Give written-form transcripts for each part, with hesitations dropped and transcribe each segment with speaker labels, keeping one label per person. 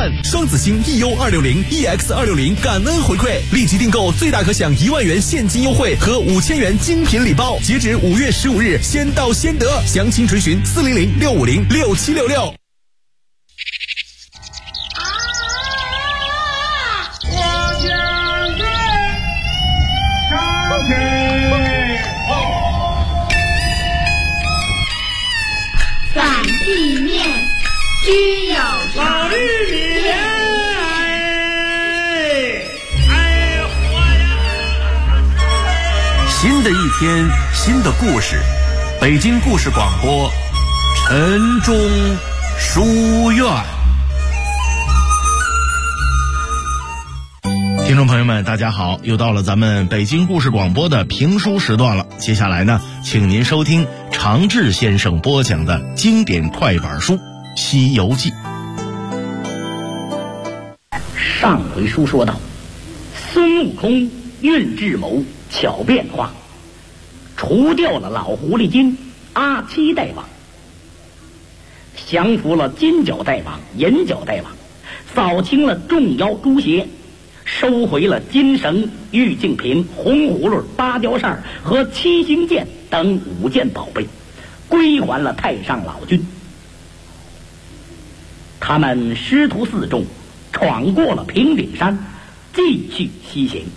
Speaker 1: 万，双子星 EU260、EX260感恩回馈，立即订购最大可享1万元现金优惠和5000元精品礼包，截止5月15日，先到先得。详情垂询400-650-6766。
Speaker 2: 感地面居有常。
Speaker 3: 新的一天，新的故事，北京故事广播，晨钟书院。听众朋友们，大家好，又到了咱们北京故事广播的评书时段了。接下来呢，请您收听常志先生播讲的经典快板书《西游记》。
Speaker 4: 上回书说到，孙悟空运智谋巧变化，除掉了老狐狸精阿七大王，降服了金角大王银角大王，扫清了众妖诸邪，收回了金绳、玉净瓶、红葫芦、芭蕉扇和七星剑等5件宝贝，归还了太上老君。他们师徒4众闯过了平顶山，继续西行。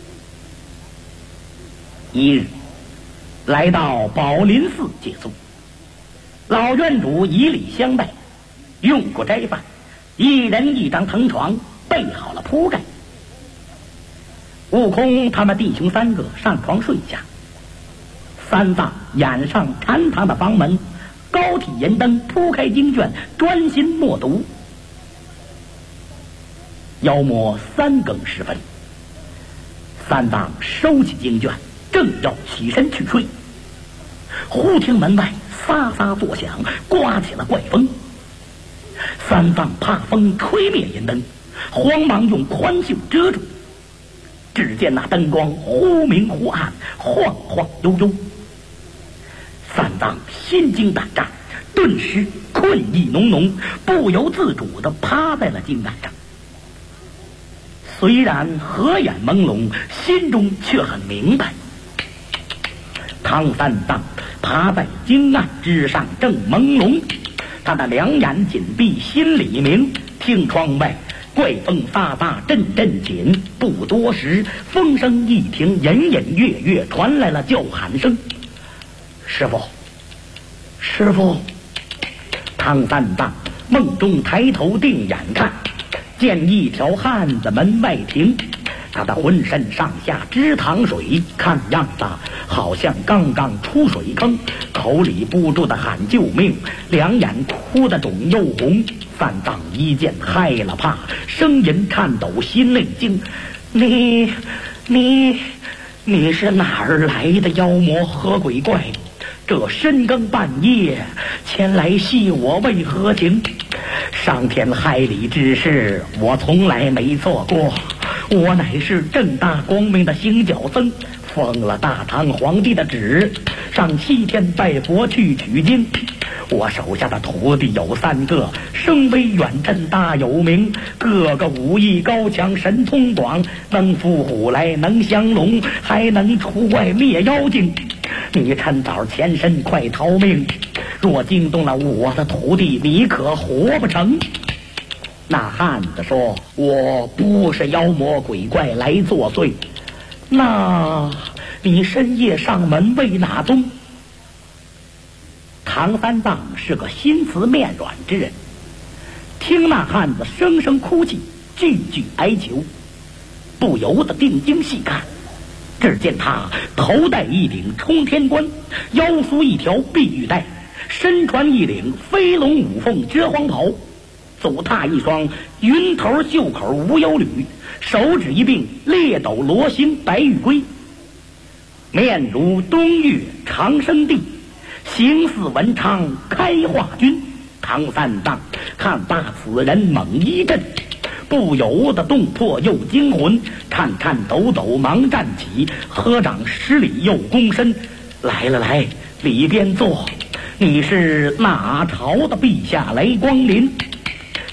Speaker 4: 一日，来到宝林寺借宿，老院主以礼相待，用过斋饭，一人一张藤床，备好了铺盖。悟空他们弟兄3个上床睡下，三藏掩上禅堂的房门，高体银灯铺开经卷，专心默读。妖魔3更时分，三藏收起经卷，正要起身去睡，忽听门外沙沙作响，刮起了怪风。三藏怕风吹灭银灯，慌忙用宽袖遮住。只见那灯光忽明忽暗，晃晃悠悠。三藏心惊胆战，顿时困意浓浓，不由自主地趴在了经案上。虽然合眼朦胧，心中却很明白。唐三藏趴在经案之上正朦胧，他的2眼紧闭，心里明。听窗外怪风飒飒，阵阵紧。不多时，风声一停，隐隐约约传来了叫喊声：“师傅，师傅！”唐三藏梦中抬头定眼看，见一条汉子门外停，他的浑身上下直淌水，看样子好像刚刚出水坑，口里不住的喊救命，2眼哭得肿又红。三藏一见害了怕，声音颤抖，心内惊：“你是哪儿来的妖魔和鬼怪？这深更半夜前来戏我为何情？伤天害理之事我从来没做过，我乃是正大光明的行脚僧，奉了大唐皇帝的旨，上西天拜佛去取经。我手下的徒弟有3个，声威远震大有名，个个武艺高强，神通广，能伏虎来，能降龙，还能除怪灭妖精。你趁早前身，快逃命！若惊动了我的徒弟，你可活不成。”那汉子说：“我不是妖魔鬼怪来作祟，那你深夜上门为哪宗？”唐三藏是个心慈面软之人，听那汉子声声哭泣，句句哀求，不由得定睛细看。只见他头戴一顶冲天冠，腰束一条碧玉带，身穿一领飞龙舞凤遮黄袍，足踏一双云头袖口无忧履，手指一并列斗罗星白玉龟，面如东岳长生帝，形似文昌开化君。唐三藏看罢此人猛一震，不由得动魄又惊魂，颤颤抖抖忙站起，合掌施礼又躬身：“来了来，里边坐。你是哪朝的陛下来光临？”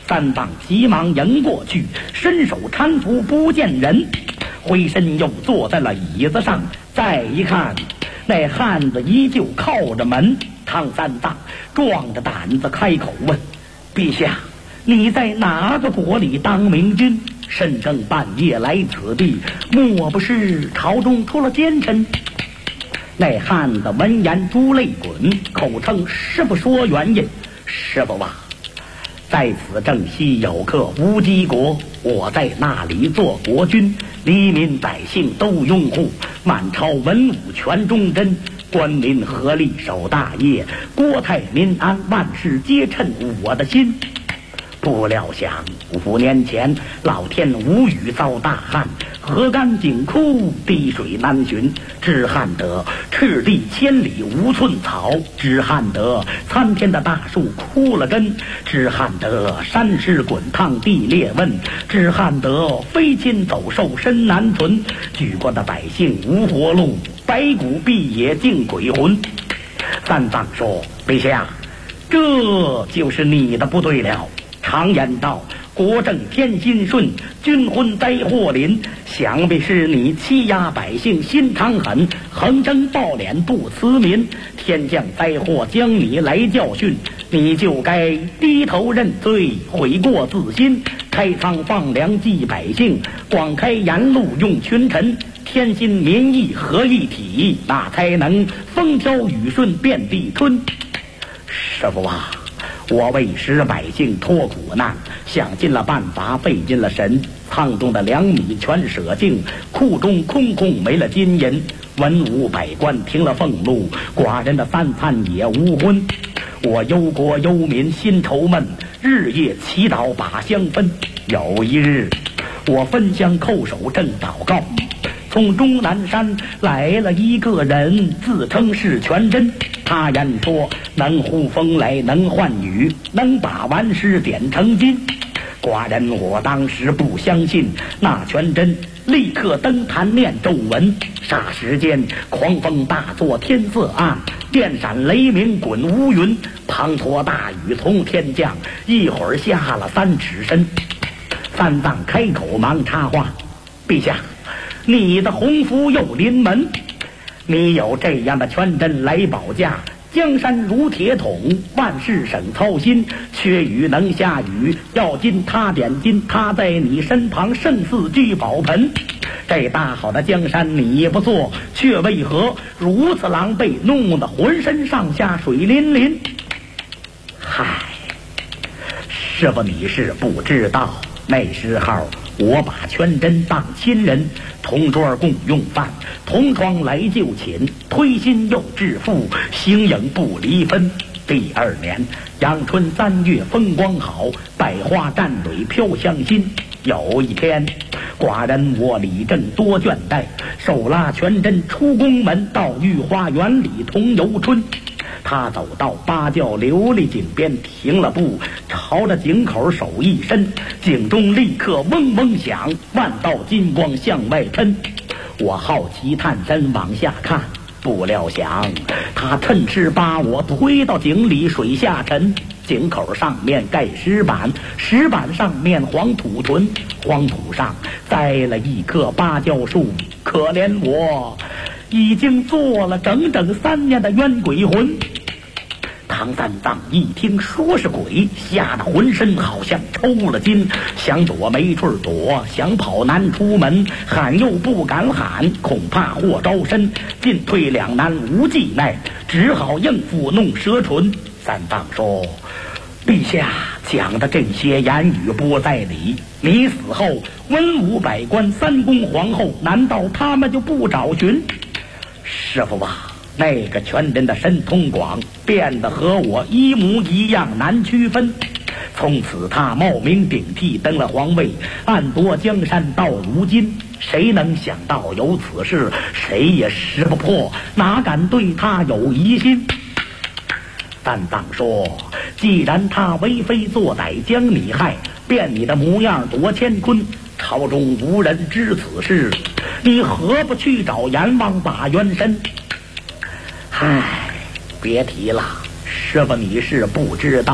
Speaker 4: 三藏急忙迎过去，伸手搀扶不见人，回身又坐在了椅子上。再一看，那汉子依旧靠着门。唐三藏壮着胆子开口问：陛下，你在哪个国里当明君？深更半夜来此地，莫不是朝中出了奸臣？那汉子闻言珠泪滚，口称师傅说原因。师傅啊，在此正西有个乌鸡国，我在那里做国君，黎民百姓都拥护，满朝文武全忠贞，官民合力守大业，国泰民安，万事皆称我的心。不料想5年前，老天无雨遭大旱，河干井枯，滴水难寻，只旱得赤地千里无寸草，只旱得参天的大树枯了根，只旱得山石滚烫地裂温，只旱得飞禽走兽身难存，举国的百姓无活路，白骨蔽野尽鬼魂。三藏说：陛下，这就是你的不对了。常言道，国正天心顺，军婚灾祸临，想必是你欺压百姓心肠狠，横征暴敛不慈民，天降灾祸将你来教训，你就该低头认罪，悔过自新，开仓放粮济百姓，广开言路用群臣，天心民意合一体，那才能风调雨顺遍地春。师傅啊，我为使百姓脱苦难，想尽了办法，费尽了神，仓中的粮米全舍尽，库中空空没了金银，文武百官听了俸禄，寡人的3餐也无荤。我忧国忧民心愁闷，日夜祈祷把香分。有一日，我分香叩首正祷告，从终南山来了一个人，自称是全真。他言说能呼风来，能唤雨，能把顽石点成金。寡人我当时不相信，那全真立刻登坛念咒文，霎时间狂风大作，天色暗，电闪雷鸣滚乌云，滂沱大雨从天降，一会儿下了3尺深。三藏开口忙插话：陛下，你的洪福又临门，你有这样的全真来保驾，江山如铁桶，万事省操心，缺雨能下雨，要金他点金，他在你身旁胜似聚宝盆。这大好的江山你不做，却为何如此狼狈，弄得浑身上下水淋淋？嗨，师傅你是不知道，那时候我把全真当亲人，同桌共用饭，同床来就寝，推心又致富，形影不离分。第2年阳春3月风光好，百花绽蕊飘香馨。有一天，寡人我李正多倦怠，手拉全真出宫门，到御花园里同游春。他走到芭蕉琉璃井边停了步，朝着井口手一伸，井中立刻嗡嗡响，万道金光向外喷。我好奇探身往下看，不料想他趁势把我推到井里，水下沉。井口上面盖石板，石板上面黄土屯，黄土上栽了一棵芭蕉树。可怜我已经做了整整3年的冤鬼魂。唐三藏一听说是鬼，吓得浑身好像抽了筋，想躲没处躲，想跑难出门，喊又不敢喊，恐怕祸招身，进退两难无计奈，只好应付弄蛇唇。三藏说：陛下讲的这些言语不在理，你死后文武百官3宫皇后，难道他们就不找寻？师傅啊，那个全真的神通广，变得和我一模一样，难区分。从此他冒名顶替登了皇位，暗夺江山到如今。谁能想到有此事，谁也识不破，哪敢对他有疑心？三藏说：既然他为非作歹将你害，变你的模样夺乾坤，朝中无人知此事，你何不去找阎王把冤伸？唉，别提了，师傅你是不知道，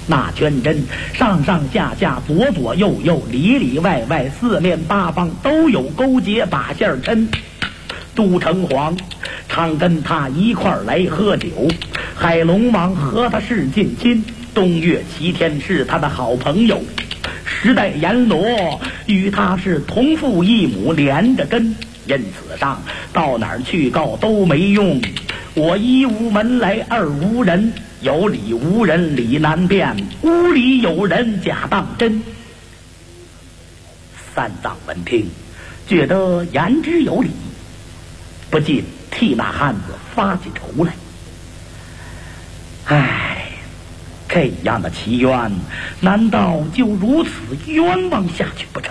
Speaker 4: 那全真上上下下、左左右右、里里外外、四面八方都有勾结把线抻。杜城隍常跟他一块儿来喝酒，海龙王和他是近亲，东岳齐天是他的好朋友，时代阎罗与他是同父异母连着根，因此上到哪儿去告都没用。我一无门来二无人，有理无人理难辨，屋里有人假当真。三藏闻听，觉得言之有理，不禁替那汉子发起愁来。唉，这样的奇冤，难道就如此冤枉下去不成？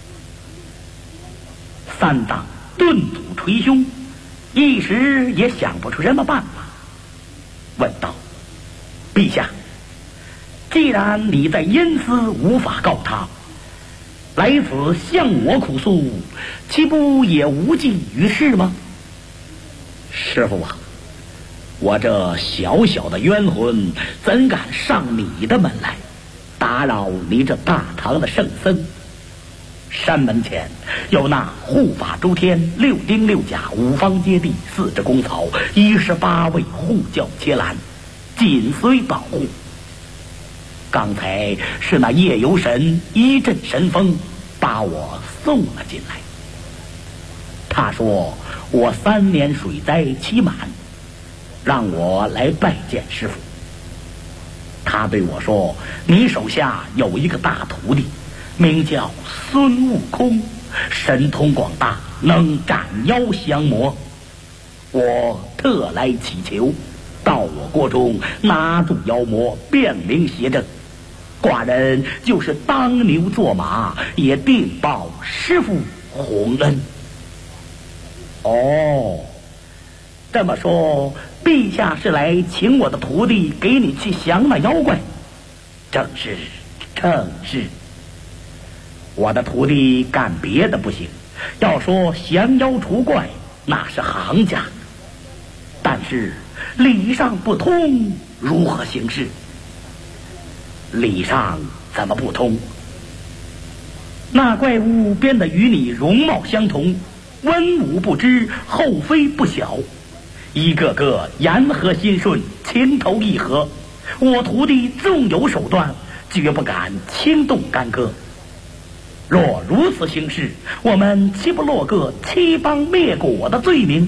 Speaker 4: 三藏顿足捶胸，一时也想不出什么办法，问道：陛下，既然你在阴司无法告他，来此向我哭诉，岂不也无济于事吗？师父啊，我这小小的冤魂怎敢上你的门来，打扰你这大唐的圣僧？山门前有那护法诸天、六丁六甲、五方揭谛、四支公曹、18位护教伽蓝，紧随保护。刚才是那夜游神一阵神风把我送了进来。他说我3年水灾期满，让我来拜见师父。他对我说，你手下有一个大徒弟，名叫孙悟空，神通广大，能斩妖降魔。我特来祈求，到我国中拿住妖魔，辨明邪正。寡人就是当牛做马，也定报师父洪恩。哦，这么说，陛下是来请我的徒弟给你去降那妖怪？正是，正是。我的徒弟干别的不行，要说降妖除怪，那是行家。但是礼上不通，如何行事？礼上怎么不通？那怪物变得与你容貌相同，文武不知，后妃不晓，一个个言和心顺，情投意合。我徒弟纵有手段，绝不敢轻动干戈。若如此行事，我们岂不落个欺帮灭国的罪名？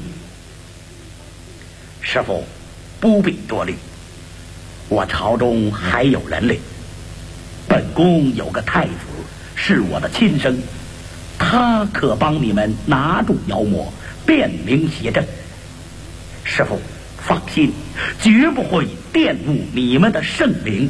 Speaker 4: 师父，不必多虑，我朝中还有人力。本宫有个太子，是我的亲生，他可帮你们拿住妖魔，辨明邪正。师父放心，绝不会玷污你们的圣灵。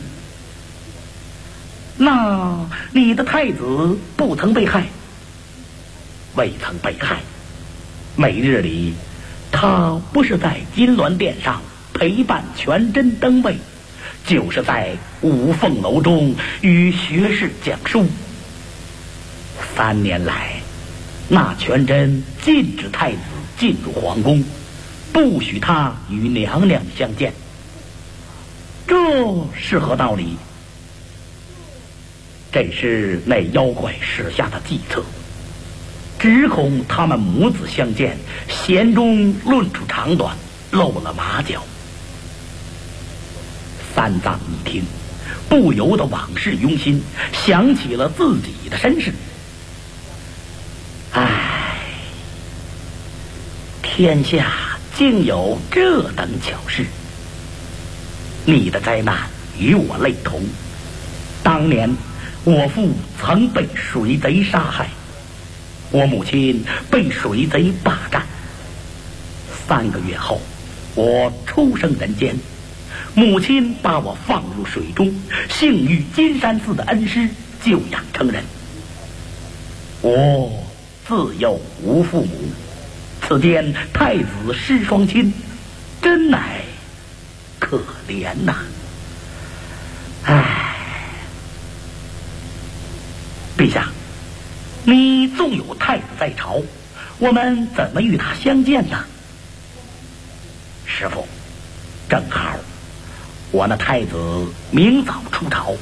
Speaker 4: 那你的太子不曾被害？未曾被害。每日里，他不是在金銮殿上陪伴全真登位，就是在五凤楼中与学士讲书。3年来，那全真禁止太子进入皇宫，不许他与娘娘相见。这是何道理？这是那妖怪使下的计策，只恐他们母子相见，弦中论出长短，露了马脚。三藏一听，不由得往事涌心，想起了自己的身世。唉，天下竟有这等巧事。你的灾难与我类同，当年我父曾被水贼杀害，我母亲被水贼霸占。3个月后，我出生人间，母亲把我放入水中，幸遇金山寺的恩师救养成人。我自幼无父母，此间太子失双亲，真乃可怜呐！唉，陛下，你纵有太子在朝，我们怎么与他相见呢？师父，正好我那太子明早出朝，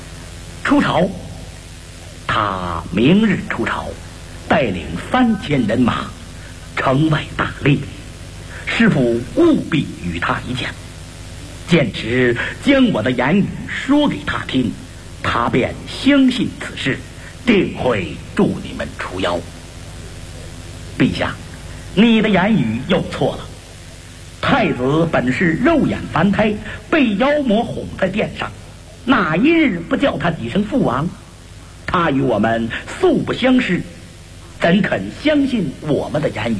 Speaker 4: 他明日出朝，带领3000人马，城外大猎。师父务必与他一见，剑持将我的言语说给他听，他便相信此事，定会助你们除妖。陛下，你的言语又错了。太子本是肉眼凡胎，被妖魔哄在殿上，哪一日不叫他几声父王？他与我们素不相识，怎肯相信我们的言语？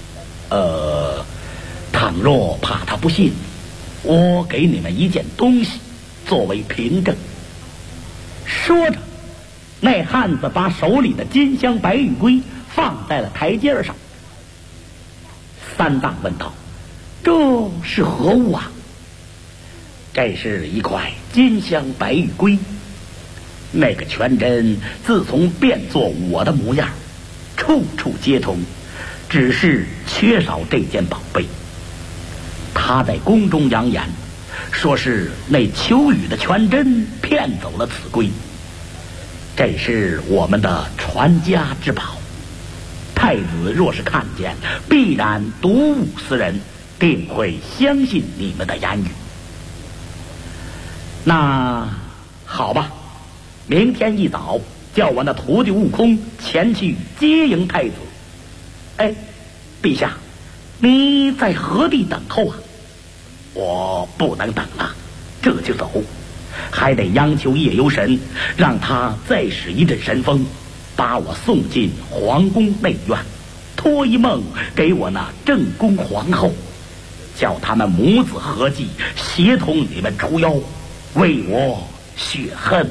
Speaker 4: 倘若怕他不信，我给你们一件东西作为凭证。说着，那汉子把手里的金香白玉龟放在了台阶上。三藏问道：这是何物啊？这是一块金香白玉龟。那个全真自从变作我的模样，处处皆通，只是缺少这件宝贝。他在宫中扬言，说是那求雨的全真骗走了此龟，这是我们的传家之宝。太子若是看见，必然睹物思人，定会相信你们的言语。那好吧，明天一早叫我那徒弟悟空前去接迎太子。哎，陛下，你在何地等候啊？我不能等了，这就走，还得央求夜游神，让他再使一阵神风，把我送进皇宫内院，托一梦给我那正宫皇后，叫他们母子合计，协同你们除妖，为我雪恨。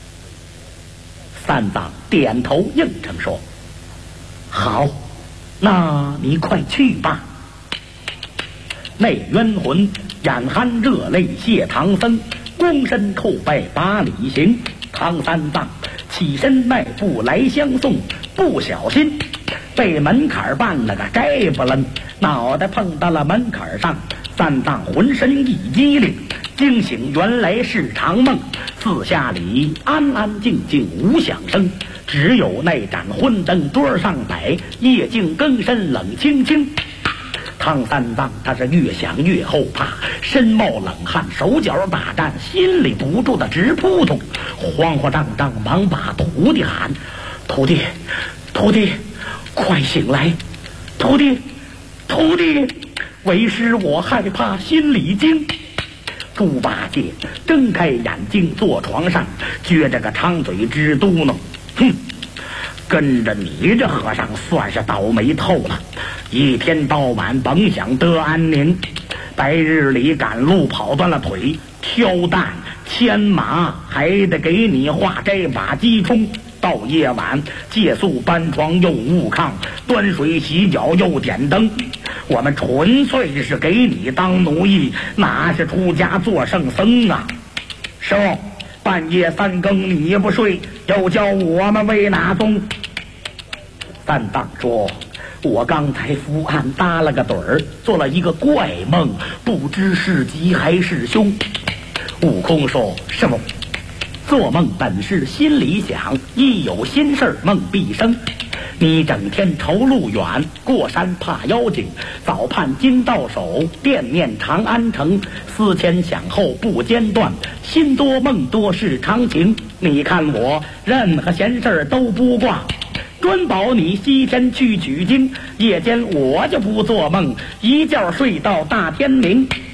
Speaker 4: 三藏点头应承说：好，那你快去吧。那冤魂眼含热泪谢唐僧，躬身叩拜把礼行。唐三藏起身迈步来相送，不小心被门槛绊了个该不楞，脑袋碰到了门槛上。三藏浑身一激灵，惊醒原来是长梦，四下里安安静静无响声，只有那盏昏灯桌上摆，夜静更深冷清清。唐三藏他是越想越后怕，身冒冷汗，手脚打颤，心里不住的直扑通，慌慌张张忙把徒弟喊：徒弟，徒弟，快醒来！徒弟，徒弟，为师我害怕，心里惊。猪八戒睁开眼睛坐床上，撅着个长嘴直嘟囔：哼，跟着你这和尚算是倒霉透了，一天到晚甭想得安宁，白日里赶路跑断了腿，挑担牵马还得给你画这把鸡冲，到夜晚借宿搬床又误炕，端水洗脚又点灯，我们纯粹是给你当奴役，哪是出家做圣僧啊？师傅，半夜3更你不睡，又叫我们为哪宗？三藏说：我刚才伏案搭了个盹儿，做了一个怪梦，不知是吉还是凶。悟空说：师傅，做梦本是心里想，一有心事梦必生。你整天愁路远，过山怕妖精，早盼今到手，惦念长安城，思前想后不间断，心多梦多是常情。你看我任何闲事都不挂，专保你西天去取经，夜间我就不做梦，一觉睡到大天明。